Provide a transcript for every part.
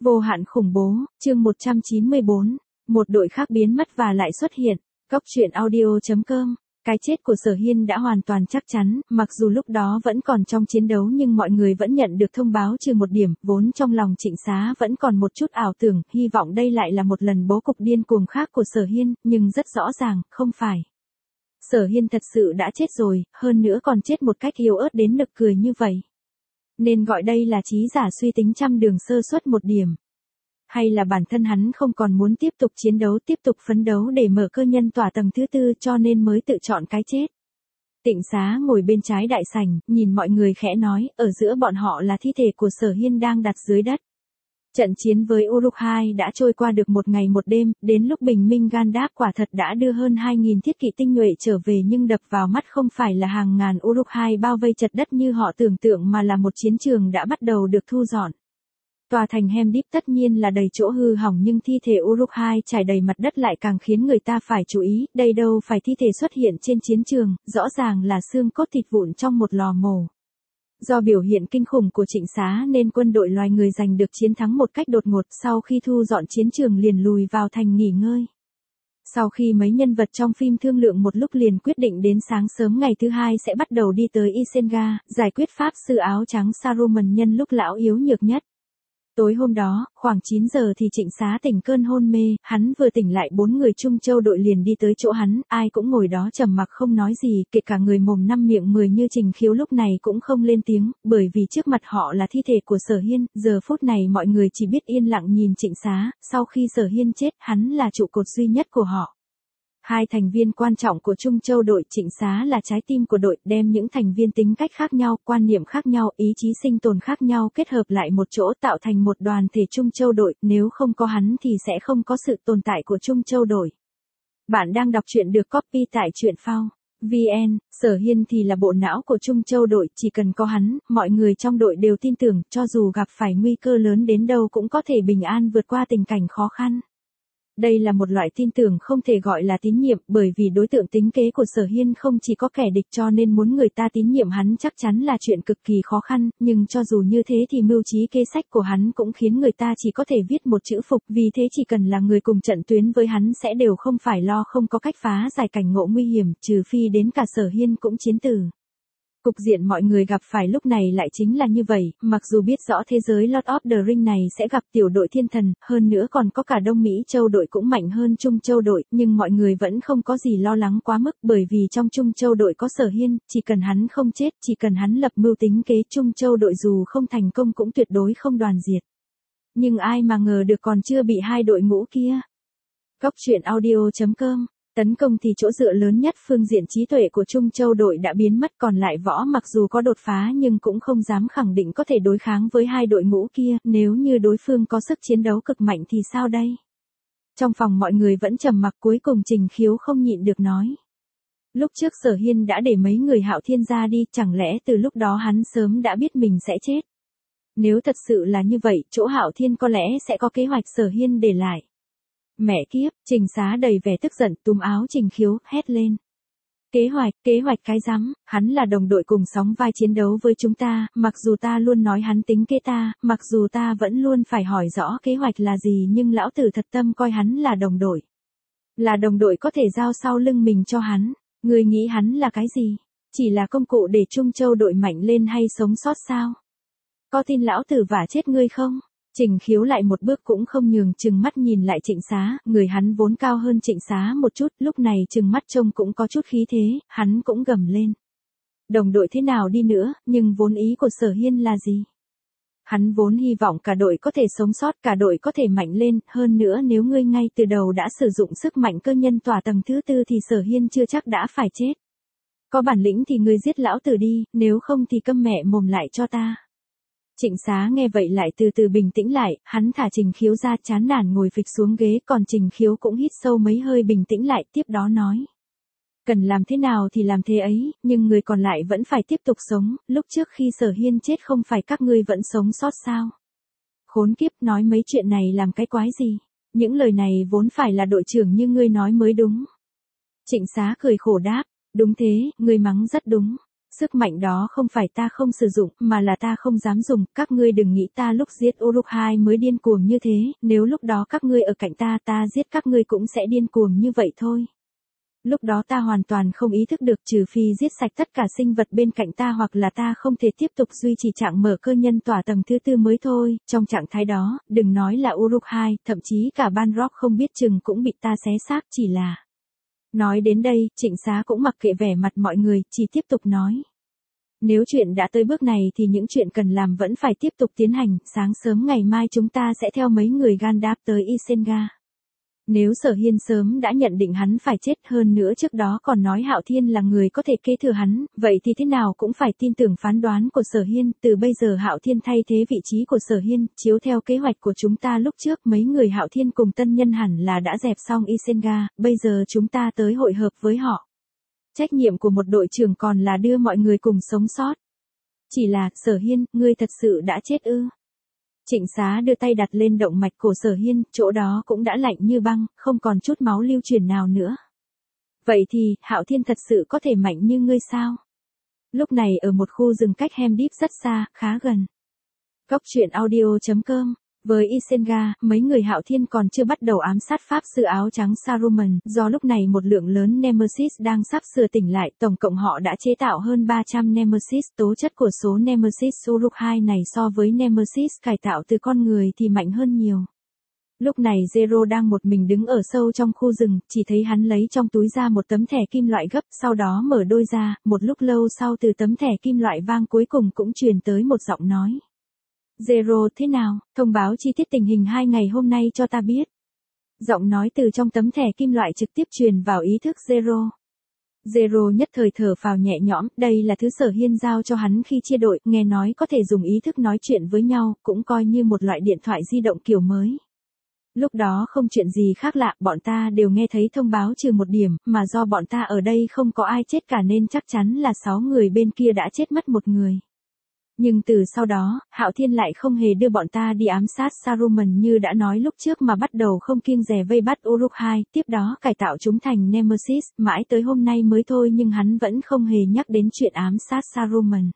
Vô hạn khủng bố, chương 194, một đội khác biến mất và lại xuất hiện. Góc truyện audio.com. Cái chết của Sở Hiên đã hoàn toàn chắc chắn, mặc dù lúc đó vẫn còn trong chiến đấu nhưng mọi người vẫn nhận được thông báo trừ một điểm, vốn trong lòng Trịnh Xá vẫn còn một chút ảo tưởng, hy vọng đây lại là một lần bố cục điên cuồng khác của Sở Hiên, nhưng rất rõ ràng, không phải. Sở Hiên thật sự đã chết rồi, hơn nữa còn chết một cách yếu ớt đến nực cười như vậy. Nên gọi đây là trí giả suy tính trăm đường sơ suất một điểm. Hay là bản thân hắn không còn muốn tiếp tục chiến đấu, tiếp tục phấn đấu để mở cơ nhân tỏa tầng thứ tư cho nên mới tự chọn cái chết. Tịnh Xá ngồi bên trái đại sảnh, nhìn mọi người khẽ nói, ở giữa bọn họ là thi thể của Sở Hiên đang đặt dưới đất. Trận chiến với Uruk-hai đã trôi qua được một ngày một đêm, đến lúc bình minh Gandalf quả thật đã đưa hơn 2.000 thiết kỵ tinh nhuệ trở về nhưng đập vào mắt không phải là hàng ngàn Uruk-hai bao vây chật đất như họ tưởng tượng mà là một chiến trường đã bắt đầu được thu dọn. Tòa thành Helm's tất nhiên là đầy chỗ hư hỏng nhưng thi thể Uruk-hai trải đầy mặt đất lại càng khiến người ta phải chú ý, đây đâu phải thi thể xuất hiện trên chiến trường, rõ ràng là xương cốt thịt vụn trong một lò mổ. Do biểu hiện kinh khủng của Trịnh Xá nên quân đội loài người giành được chiến thắng một cách đột ngột, sau khi thu dọn chiến trường liền lùi vào thành nghỉ ngơi. Sau khi mấy nhân vật trong phim thương lượng một lúc liền quyết định đến sáng sớm ngày thứ hai sẽ bắt đầu đi tới Isengard, giải quyết pháp sư áo trắng Saruman nhân lúc lão yếu nhược nhất. Tối hôm đó, khoảng 9 giờ thì Trịnh Xá tỉnh cơn hôn mê, hắn vừa tỉnh lại 4 người Trung Châu đội liền đi tới chỗ hắn, ai cũng ngồi đó trầm mặc không nói gì, kể cả người mồm năm miệng 10 như Trình Khiếu lúc này cũng không lên tiếng, bởi vì trước mặt họ là thi thể của Sở Hiên, giờ phút này mọi người chỉ biết yên lặng nhìn Trịnh Xá, sau khi Sở Hiên chết, hắn là trụ cột duy nhất của họ. Hai thành viên quan trọng của Trung Châu đội, Trịnh Xá là trái tim của đội, đem những thành viên tính cách khác nhau, quan niệm khác nhau, ý chí sinh tồn khác nhau kết hợp lại một chỗ tạo thành một đoàn thể Trung Châu đội, nếu không có hắn thì sẽ không có sự tồn tại của Trung Châu đội. Bạn đang đọc truyện được copy tại truyện phao VN, Sở Hiên thì là bộ não của Trung Châu đội, chỉ cần có hắn, mọi người trong đội đều tin tưởng, cho dù gặp phải nguy cơ lớn đến đâu cũng có thể bình an vượt qua tình cảnh khó khăn. Đây là một loại tin tưởng không thể gọi là tín nhiệm, bởi vì đối tượng tính kế của Sở Hiên không chỉ có kẻ địch cho nên muốn người ta tín nhiệm hắn chắc chắn là chuyện cực kỳ khó khăn, nhưng cho dù như thế thì mưu trí kế sách của hắn cũng khiến người ta chỉ có thể viết một chữ phục, vì thế chỉ cần là người cùng trận tuyến với hắn sẽ đều không phải lo không có cách phá giải cảnh ngộ nguy hiểm, trừ phi đến cả Sở Hiên cũng chiến tử. Cục diện mọi người gặp phải lúc này lại chính là như vậy, mặc dù biết rõ thế giới Lord of the Rings này sẽ gặp tiểu đội thiên thần, hơn nữa còn có cả Đông Mỹ Châu đội cũng mạnh hơn Trung Châu đội, nhưng mọi người vẫn không có gì lo lắng quá mức, bởi vì trong Trung Châu đội có Sở Hiên, chỉ cần hắn không chết, chỉ cần hắn lập mưu tính kế, Trung Châu đội dù không thành công cũng tuyệt đối không đoàn diệt. Nhưng ai mà ngờ được còn chưa bị hai đội ngũ kia. Góc truyện audio.com. Tấn công thì chỗ dựa lớn nhất phương diện trí tuệ của Trung Châu đội đã biến mất, còn lại võ mặc dù có đột phá nhưng cũng không dám khẳng định có thể đối kháng với hai đội ngũ kia, nếu như đối phương có sức chiến đấu cực mạnh thì sao đây? Trong phòng mọi người vẫn trầm mặc, cuối cùng Trình Khiếu không nhịn được nói. Lúc trước Sở Hiên đã để mấy người Hạo Thiên ra đi, chẳng lẽ từ lúc đó hắn sớm đã biết mình sẽ chết? Nếu thật sự là như vậy, chỗ Hạo Thiên có lẽ sẽ có kế hoạch Sở Hiên để lại. Mẹ kiếp, Trình Xá đầy vẻ tức giận, túm áo Trình Khiếu, hét lên. Kế hoạch cái rắm, hắn là đồng đội cùng sóng vai chiến đấu với chúng ta, mặc dù ta luôn nói hắn tính kế ta, mặc dù ta vẫn luôn phải hỏi rõ kế hoạch là gì nhưng lão tử thật tâm coi hắn là đồng đội. Là đồng đội có thể giao sau lưng mình cho hắn, người nghĩ hắn là cái gì? Chỉ là công cụ để Trung Châu đội mạnh lên hay sống sót sao? Có tin lão tử vả chết ngươi không? Trình Khiếu lại một bước cũng không nhường, trừng mắt nhìn lại Trịnh Xá, người hắn vốn cao hơn Trịnh Xá một chút, lúc này trừng mắt trông cũng có chút khí thế, hắn cũng gầm lên. Đồng đội thế nào đi nữa, nhưng vốn ý của Sở Hiên là gì? Hắn vốn hy vọng cả đội có thể sống sót, cả đội có thể mạnh lên, hơn nữa nếu ngươi ngay từ đầu đã sử dụng sức mạnh cơ nhân tỏa tầng thứ tư thì Sở Hiên chưa chắc đã phải chết. Có bản lĩnh thì ngươi giết lão tử đi, nếu không thì câm mẹ mồm lại cho ta. Trịnh Xá nghe vậy lại từ từ bình tĩnh lại, hắn thả Trình Khiếu ra, chán nản ngồi phịch xuống ghế, còn Trình Khiếu cũng hít sâu mấy hơi bình tĩnh lại, tiếp đó nói. Cần làm thế nào thì làm thế ấy, nhưng người còn lại vẫn phải tiếp tục sống, lúc trước khi Sở Hiên chết không phải các ngươi vẫn sống sót sao? Khốn kiếp, nói mấy chuyện này làm cái quái gì? Những lời này vốn phải là đội trưởng như ngươi nói mới đúng. Trịnh Xá cười khổ đáp, đúng thế, ngươi mắng rất đúng. Sức mạnh đó không phải ta không sử dụng, mà là ta không dám dùng, các ngươi đừng nghĩ ta lúc giết Uruk-hai mới điên cuồng như thế, nếu lúc đó các ngươi ở cạnh ta giết các ngươi cũng sẽ điên cuồng như vậy thôi. Lúc đó ta hoàn toàn không ý thức được trừ phi giết sạch tất cả sinh vật bên cạnh ta hoặc là ta không thể tiếp tục duy trì trạng mở cơ nhân tỏa tầng thứ 4 mới thôi, trong trạng thái đó, đừng nói là Uruk-hai, thậm chí cả Balrog không biết chừng cũng bị ta xé xác chỉ là. Nói đến đây, Trịnh Xá cũng mặc kệ vẻ mặt mọi người, chỉ tiếp tục nói. Nếu chuyện đã tới bước này thì những chuyện cần làm vẫn phải tiếp tục tiến hành, sáng sớm ngày mai chúng ta sẽ theo mấy người Gandalf tới Isengard. Nếu Sở Hiên sớm đã nhận định hắn phải chết hơn nữa trước đó còn nói Hạo Thiên là người có thể kế thừa hắn, vậy thì thế nào cũng phải tin tưởng phán đoán của Sở Hiên, từ bây giờ Hạo Thiên thay thế vị trí của Sở Hiên, chiếu theo kế hoạch của chúng ta lúc trước mấy người Hạo Thiên cùng tân nhân hẳn là đã dẹp xong Isengard, bây giờ chúng ta tới hội hợp với họ. Trách nhiệm của một đội trưởng còn là đưa mọi người cùng sống sót. Chỉ là, Sở Hiên, ngươi thật sự đã chết ư? Trịnh Xá đưa tay đặt lên động mạch của Sở Hiên, chỗ đó cũng đã lạnh như băng, không còn chút máu lưu truyền nào nữa. Vậy thì, Hạo Thiên thật sự có thể mạnh như ngươi sao? Lúc này ở một khu rừng cách Helm's Deep rất xa, khá gần. Cốc truyện audio.com. Với Isengard, mấy người Hạo Thiên còn chưa bắt đầu ám sát pháp sư áo trắng Saruman, do lúc này một lượng lớn Nemesis đang sắp sửa tỉnh lại, tổng cộng họ đã chế tạo hơn 300 Nemesis, tố chất của số Nemesis Uruk-hai này so với Nemesis cải tạo từ con người thì mạnh hơn nhiều. Lúc này Zero đang một mình đứng ở sâu trong khu rừng, chỉ thấy hắn lấy trong túi ra một tấm thẻ kim loại gấp, sau đó mở đôi ra, một lúc lâu sau từ tấm thẻ kim loại vang cuối cùng cũng truyền tới một giọng nói. Zero thế nào, thông báo chi tiết tình hình 2 ngày hôm nay cho ta biết. Giọng nói từ trong tấm thẻ kim loại trực tiếp truyền vào ý thức Zero. Zero nhất thời thở phào nhẹ nhõm, đây là thứ Sở Hiên giao cho hắn khi chia đội, nghe nói có thể dùng ý thức nói chuyện với nhau, cũng coi như một loại điện thoại di động kiểu mới. Lúc đó không chuyện gì khác lạ, bọn ta đều nghe thấy thông báo trừ một điểm, mà do bọn ta ở đây không có ai chết cả nên chắc chắn là 6 người bên kia đã chết mất một người. Nhưng từ sau đó, Hạo Thiên lại không hề đưa bọn ta đi ám sát Saruman như đã nói lúc trước mà bắt đầu không kiêng dè vây bắt Uruk-hai, tiếp đó cải tạo chúng thành Nemesis, mãi tới hôm nay mới thôi nhưng hắn vẫn không hề nhắc đến chuyện ám sát Saruman.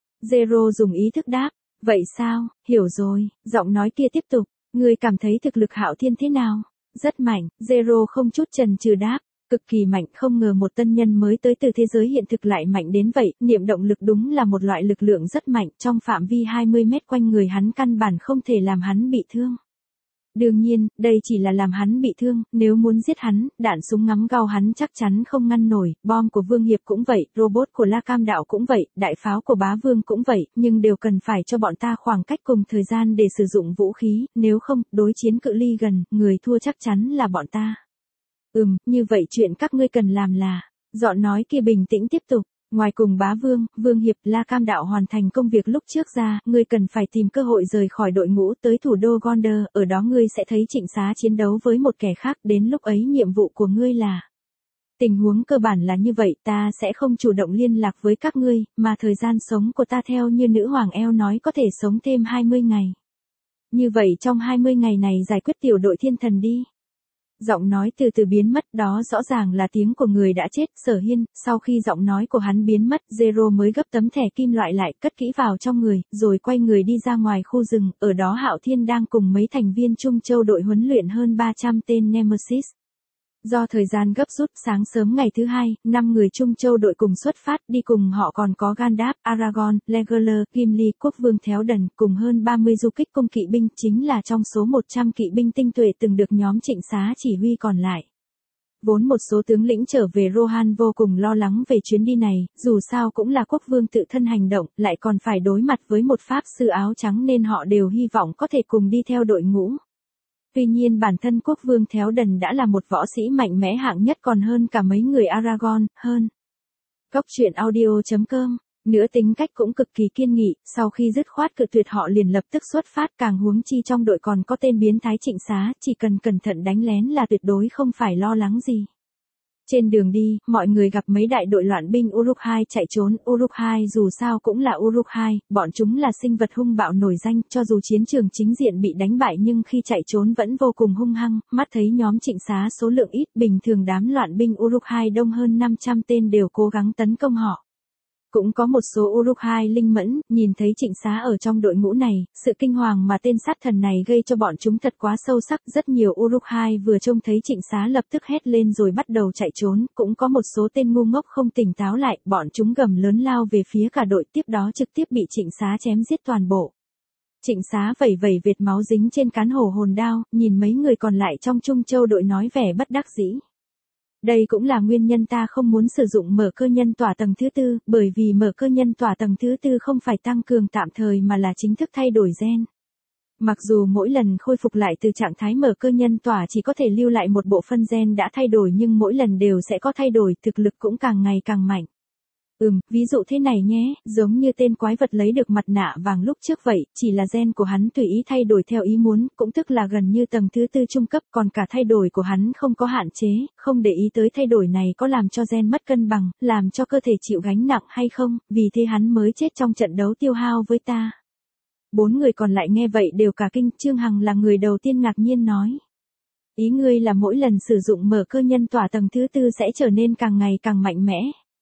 Zero dùng ý thức đáp, vậy sao, hiểu rồi, giọng nói kia tiếp tục, ngươi cảm thấy thực lực Hạo Thiên thế nào? Rất mạnh, Zero không chút chần chừ đáp. Cực kỳ mạnh, không ngờ một tân nhân mới tới từ thế giới hiện thực lại mạnh đến vậy, niệm động lực đúng là một loại lực lượng rất mạnh, trong phạm vi 20 mét quanh người hắn căn bản không thể làm hắn bị thương. Đương nhiên, đây chỉ là làm hắn bị thương, nếu muốn giết hắn, đạn súng ngắm gao hắn chắc chắn không ngăn nổi, bom của Vương Hiệp cũng vậy, robot của La Cam Đạo cũng vậy, đại pháo của Bá Vương cũng vậy, nhưng đều cần phải cho bọn ta khoảng cách cùng thời gian để sử dụng vũ khí, nếu không, đối chiến cự ly gần, người thua chắc chắn là bọn ta. Như vậy chuyện các ngươi cần làm là, giọng nói kia bình tĩnh tiếp tục, ngoài cùng Bá Vương, Vương Hiệp, La Cam Đạo hoàn thành công việc lúc trước ra, ngươi cần phải tìm cơ hội rời khỏi đội ngũ tới thủ đô Gondor, ở đó ngươi sẽ thấy Trịnh Xá chiến đấu với một kẻ khác, đến lúc ấy nhiệm vụ của ngươi là. Tình huống cơ bản là như vậy, ta sẽ không chủ động liên lạc với các ngươi, mà thời gian sống của ta theo như nữ hoàng eo nói có thể sống thêm 20 ngày. Như vậy trong 20 ngày này giải quyết tiểu đội thiên thần đi. Giọng nói từ từ biến mất, đó rõ ràng là tiếng của người đã chết, Sở Hiên, sau khi giọng nói của hắn biến mất, Zero mới gấp tấm thẻ kim loại lại, cất kỹ vào trong người, rồi quay người đi ra ngoài khu rừng, ở đó Hạo Thiên đang cùng mấy thành viên Trung Châu đội huấn luyện hơn 300 tên Nemesis. Do thời gian gấp rút, sáng sớm ngày thứ hai, 5 người Trung Châu đội cùng xuất phát, đi cùng họ còn có Gandalf, Aragorn, Legolas, Gimli, Quốc vương Théoden, cùng hơn 30 du kích cung kỵ binh, chính là trong số 100 kỵ binh tinh tuệ từng được nhóm Trịnh Xá chỉ huy còn lại. Vốn một số tướng lĩnh trở về Rohan vô cùng lo lắng về chuyến đi này, dù sao cũng là quốc vương tự thân hành động, lại còn phải đối mặt với một pháp sư áo trắng nên họ đều hy vọng có thể cùng đi theo đội ngũ. Tuy nhiên bản thân quốc vương Théoden đã là một võ sĩ mạnh mẽ hạng nhất còn hơn cả mấy người Aragorn, hơn. Cốc truyện audio.com, nữa tính cách cũng cực kỳ kiên nghị, sau khi dứt khoát cự tuyệt họ liền lập tức xuất phát càng huống chi trong đội còn có tên biến thái Trịnh Xá, chỉ cần cẩn thận đánh lén là tuyệt đối không phải lo lắng gì. Trên đường đi, mọi người gặp mấy đại đội loạn binh Uruk-hai chạy trốn, Uruk-hai dù sao cũng là Uruk-hai, bọn chúng là sinh vật hung bạo nổi danh, cho dù chiến trường chính diện bị đánh bại nhưng khi chạy trốn vẫn vô cùng hung hăng, mắt thấy nhóm Trịnh Xá số lượng ít, bình thường đám loạn binh Uruk-hai đông hơn 500 tên đều cố gắng tấn công họ. Cũng có một số Uruk-hai linh mẫn, nhìn thấy Trịnh Xá ở trong đội ngũ này, sự kinh hoàng mà tên sát thần này gây cho bọn chúng thật quá sâu sắc. Rất nhiều Uruk-hai vừa trông thấy Trịnh Xá lập tức hét lên rồi bắt đầu chạy trốn, cũng có một số tên ngu ngốc không tỉnh táo lại, bọn chúng gầm lớn lao về phía cả đội, tiếp đó trực tiếp bị Trịnh Xá chém giết toàn bộ. Trịnh Xá vẩy vẩy vệt máu dính trên cán hổ hồn đao, nhìn mấy người còn lại trong Trung Châu đội nói vẻ bất đắc dĩ. Đây cũng là nguyên nhân ta không muốn sử dụng mở cơ nhân tỏa tầng thứ tư, bởi vì mở cơ nhân tỏa tầng thứ tư không phải tăng cường tạm thời mà là chính thức thay đổi gen. Mặc dù mỗi lần khôi phục lại từ trạng thái mở cơ nhân tỏa chỉ có thể lưu lại một bộ phận gen đã thay đổi nhưng mỗi lần đều sẽ có thay đổi, thực lực cũng càng ngày càng mạnh. Ví dụ thế này nhé, giống như tên quái vật lấy được mặt nạ vàng lúc trước vậy, chỉ là gen của hắn tùy ý thay đổi theo ý muốn, cũng tức là gần như tầng thứ tư trung cấp, còn cả thay đổi của hắn không có hạn chế, không để ý tới thay đổi này có làm cho gen mất cân bằng, làm cho cơ thể chịu gánh nặng hay không, vì thế hắn mới chết trong trận đấu tiêu hao với ta. 4 người còn lại nghe vậy đều cả kinh, Trương Hằng là người đầu tiên ngạc nhiên nói. Ý ngươi là mỗi lần sử dụng mở cơ nhân tỏa tầng thứ tư sẽ trở nên càng ngày càng mạnh mẽ.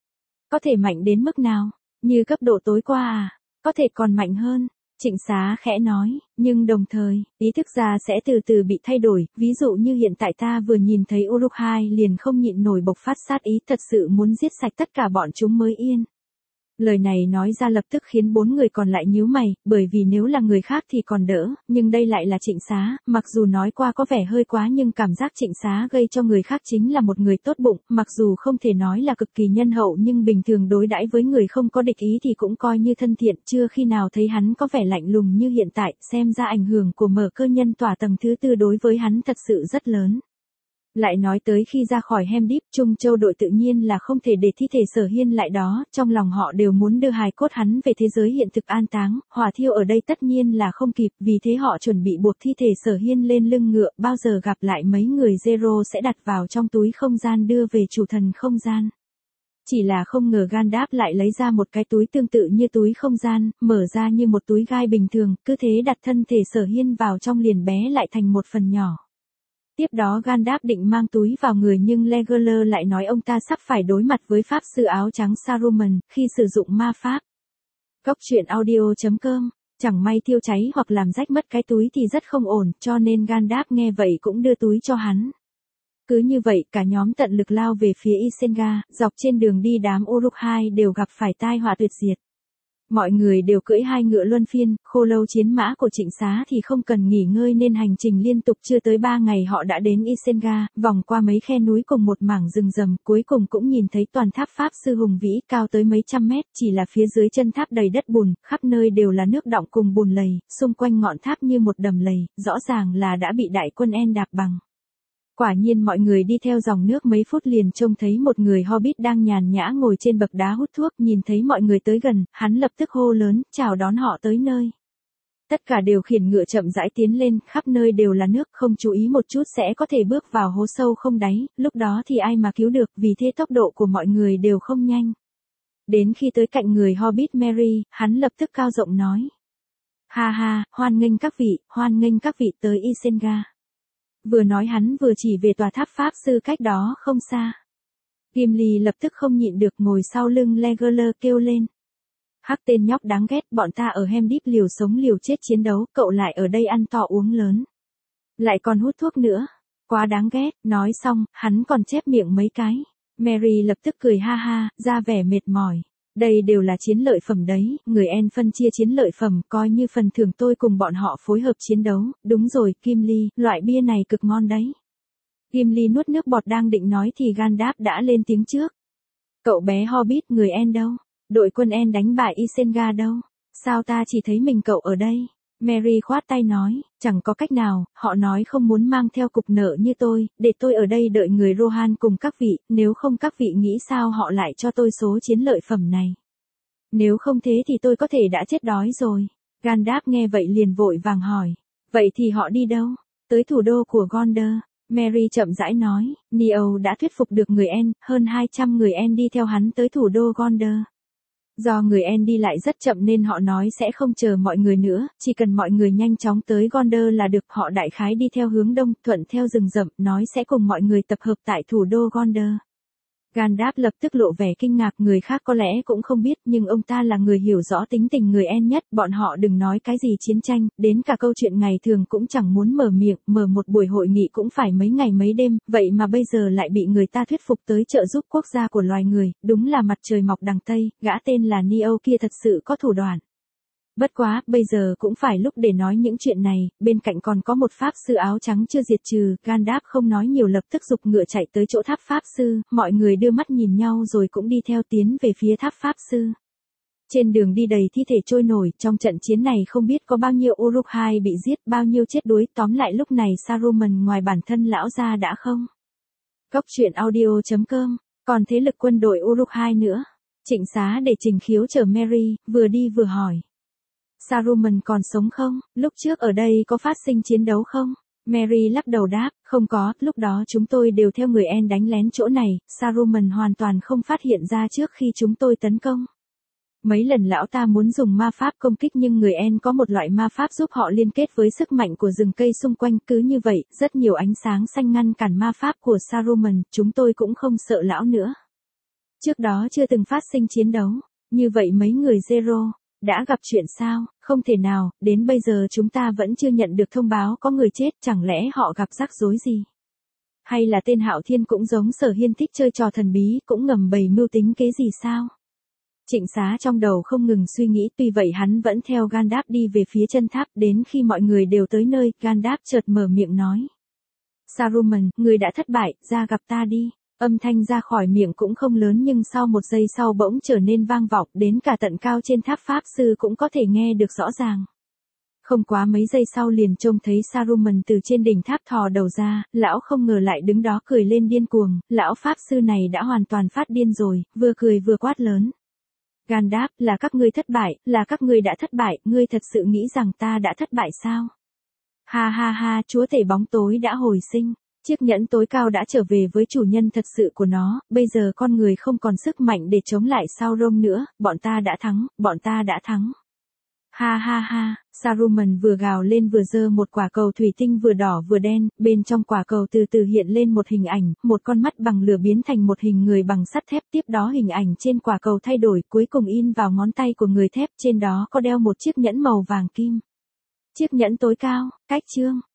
Có thể mạnh đến mức nào? Như cấp độ tối qua à? Có thể còn mạnh hơn. Trịnh Xá khẽ nói, nhưng đồng thời, ý thức ra sẽ từ từ bị thay đổi, ví dụ như hiện tại ta vừa nhìn thấy Uruk-hai liền không nhịn nổi bộc phát sát ý, thật sự muốn giết sạch tất cả bọn chúng mới yên. Lời này nói ra lập tức khiến 4 người còn lại nhíu mày, bởi vì nếu là người khác thì còn đỡ, nhưng đây lại là Trịnh Xá, mặc dù nói qua có vẻ hơi quá nhưng cảm giác Trịnh Xá gây cho người khác chính là một người tốt bụng, mặc dù không thể nói là cực kỳ nhân hậu nhưng bình thường đối đãi với người không có địch ý thì cũng coi như thân thiện, chưa khi nào thấy hắn có vẻ lạnh lùng như hiện tại, xem ra ảnh hưởng của mở cơ nhân tỏa tầng thứ tư đối với hắn thật sự rất lớn. Lại nói tới khi ra khỏi Hem Deep, Trung Châu đội tự nhiên là không thể để thi thể Sở Hiên lại đó, trong lòng họ đều muốn đưa hài cốt hắn về thế giới hiện thực an táng, hỏa thiêu ở đây tất nhiên là không kịp, vì thế họ chuẩn bị buộc thi thể Sở Hiên lên lưng ngựa, bao giờ gặp lại mấy người Zero sẽ đặt vào trong túi không gian đưa về chủ thần không gian. Chỉ là không ngờ Gandalf lại lấy ra một cái túi tương tự như túi không gian, mở ra như một túi gai bình thường, cứ thế đặt thân thể Sở Hiên vào trong liền bé lại thành một phần nhỏ. Tiếp đó Gandalf định mang túi vào người nhưng Legolas lại nói ông ta sắp phải đối mặt với pháp sư áo trắng Saruman khi sử dụng ma pháp. Góc truyện audio.com, chẳng may thiêu cháy hoặc làm rách mất cái túi thì rất không ổn, cho nên Gandalf nghe vậy cũng đưa túi cho hắn. Cứ như vậy cả nhóm tận lực lao về phía Isenga, dọc trên đường đi đám Uruk-hai đều gặp phải tai họa tuyệt diệt. Mọi người đều cưỡi hai ngựa luân phiên, khô lâu chiến mã của Trịnh Xá thì không cần nghỉ ngơi nên hành trình liên tục chưa tới 3 ngày họ đã đến Isenga, vòng qua mấy khe núi cùng một mảng rừng rầm, cuối cùng cũng nhìn thấy toàn tháp pháp sư hùng vĩ cao tới mấy trăm mét, chỉ là phía dưới chân tháp đầy đất bùn, khắp nơi đều là nước đọng cùng bùn lầy, xung quanh ngọn tháp như một đầm lầy, rõ ràng là đã bị đại quân En đạp bằng. Quả nhiên mọi người đi theo dòng nước mấy phút liền trông thấy một người Hobbit đang nhàn nhã ngồi trên bậc đá hút thuốc, nhìn thấy mọi người tới gần, hắn lập tức hô lớn, chào đón họ tới nơi. Tất cả đều khiển ngựa chậm rãi tiến lên, khắp nơi đều là nước, không chú ý một chút sẽ có thể bước vào hố sâu không đáy, lúc đó thì ai mà cứu được, vì thế tốc độ của mọi người đều không nhanh. Đến khi tới cạnh người Hobbit Merry, hắn lập tức cao giọng nói. Ha ha, hoan nghênh các vị tới Isenga. Vừa nói hắn vừa chỉ về tòa tháp pháp sư cách đó không xa. Gimli lập tức không nhịn được ngồi sau lưng Legolas kêu lên. Hắc tên nhóc đáng ghét, bọn ta ở Hem Deep liều sống liều chết chiến đấu, cậu lại ở đây ăn to uống lớn. Lại còn hút thuốc nữa. Quá đáng ghét, nói xong, hắn còn chép miệng mấy cái. Merry lập tức cười ha ha, ra vẻ mệt mỏi. Đây đều là chiến lợi phẩm đấy, người En phân chia chiến lợi phẩm, coi như phần thưởng tôi cùng bọn họ phối hợp chiến đấu, đúng rồi, Gimli, loại bia này cực ngon đấy. Gimli nuốt nước bọt đang định nói thì Gandalf đã lên tiếng trước. Cậu bé Hobbit, người En đâu? Đội quân En đánh bại Isenga đâu? Sao ta chỉ thấy mình cậu ở đây? Merry khoát tay nói, chẳng có cách nào, họ nói không muốn mang theo cục nợ như tôi, để tôi ở đây đợi người Rohan cùng các vị, nếu không các vị nghĩ sao họ lại cho tôi số chiến lợi phẩm này. Nếu không thế thì tôi có thể đã chết đói rồi. Gandalf nghe vậy liền vội vàng hỏi, vậy thì họ đi đâu? Tới thủ đô của Gondor. Merry chậm rãi nói, Neo đã thuyết phục được người En, hơn 200 người En đi theo hắn tới thủ đô Gondor. Do người En đi lại rất chậm nên họ nói sẽ không chờ mọi người nữa, chỉ cần mọi người nhanh chóng tới Gondor là được. Họ đại khái đi theo hướng đông, thuận theo rừng rậm, nói sẽ cùng mọi người tập hợp tại thủ đô Gondor. Gandalf lập tức lộ vẻ kinh ngạc, người khác có lẽ cũng không biết nhưng ông ta là người hiểu rõ tính tình người En nhất, bọn họ đừng nói cái gì chiến tranh, đến cả câu chuyện ngày thường cũng chẳng muốn mở miệng, mở một buổi hội nghị cũng phải mấy ngày mấy đêm, vậy mà bây giờ lại bị người ta thuyết phục tới trợ giúp quốc gia của loài người, đúng là mặt trời mọc đằng Tây, gã tên là Neo kia thật sự có thủ đoạn. Bất quá, bây giờ cũng phải lúc để nói những chuyện này, bên cạnh còn có một pháp sư áo trắng chưa diệt trừ, Gandalf không nói nhiều lập tức giục ngựa chạy tới chỗ tháp pháp sư, mọi người đưa mắt nhìn nhau rồi cũng đi theo tiến về phía tháp pháp sư. Trên đường đi đầy thi thể trôi nổi, trong trận chiến này không biết có bao nhiêu Uruk-hai bị giết, bao nhiêu chết đuối, tóm lại lúc này Saruman ngoài bản thân lão ra đã không. Cốc truyện audio.com, còn thế lực quân đội Uruk-hai nữa. Trịnh Xá để Trình Khiếu chở Merry, vừa đi vừa hỏi. Saruman còn sống không? Lúc trước ở đây có phát sinh chiến đấu không? Merry lắc đầu đáp, không có, lúc đó chúng tôi đều theo người En đánh lén chỗ này, Saruman hoàn toàn không phát hiện ra trước khi chúng tôi tấn công. Mấy lần lão ta muốn dùng ma pháp công kích nhưng người En có một loại ma pháp giúp họ liên kết với sức mạnh của rừng cây xung quanh, cứ như vậy, rất nhiều ánh sáng xanh ngăn cản ma pháp của Saruman, chúng tôi cũng không sợ lão nữa. Trước đó chưa từng phát sinh chiến đấu, như vậy mấy người Zero đã gặp chuyện sao? Không thể nào, đến bây giờ chúng ta vẫn chưa nhận được thông báo có người chết, chẳng lẽ họ gặp rắc rối gì? Hay là tên Hạo Thiên cũng giống Sở Hiên thích chơi trò thần bí, cũng ngầm bày mưu tính kế gì sao? Trịnh Xá trong đầu không ngừng suy nghĩ, tuy vậy hắn vẫn theo Gandalf đi về phía chân tháp, đến khi mọi người đều tới nơi, Gandalf chợt mở miệng nói. Saruman, người đã thất bại, ra gặp ta đi. Âm thanh ra khỏi miệng cũng không lớn nhưng sau một giây sau bỗng trở nên vang vọng, đến cả tận cao trên tháp pháp sư cũng có thể nghe được rõ ràng. Không quá mấy giây sau liền trông thấy Saruman từ trên đỉnh tháp thò đầu ra, lão không ngờ lại đứng đó cười lên điên cuồng, lão pháp sư này đã hoàn toàn phát điên rồi, vừa cười vừa quát lớn. Gandalf, là các ngươi thất bại, là các ngươi đã thất bại, ngươi thật sự nghĩ rằng ta đã thất bại sao? Ha ha ha, chúa tể bóng tối đã hồi sinh. Chiếc nhẫn tối cao đã trở về với chủ nhân thật sự của nó, bây giờ con người không còn sức mạnh để chống lại Sauron nữa, bọn ta đã thắng, bọn ta đã thắng. Ha ha ha, Saruman vừa gào lên vừa giơ một quả cầu thủy tinh vừa đỏ vừa đen, bên trong quả cầu từ từ hiện lên một hình ảnh, một con mắt bằng lửa biến thành một hình người bằng sắt thép, tiếp đó hình ảnh trên quả cầu thay đổi, cuối cùng in vào ngón tay của người thép, trên đó có đeo một chiếc nhẫn màu vàng kim. Chiếc nhẫn tối cao, cách chương.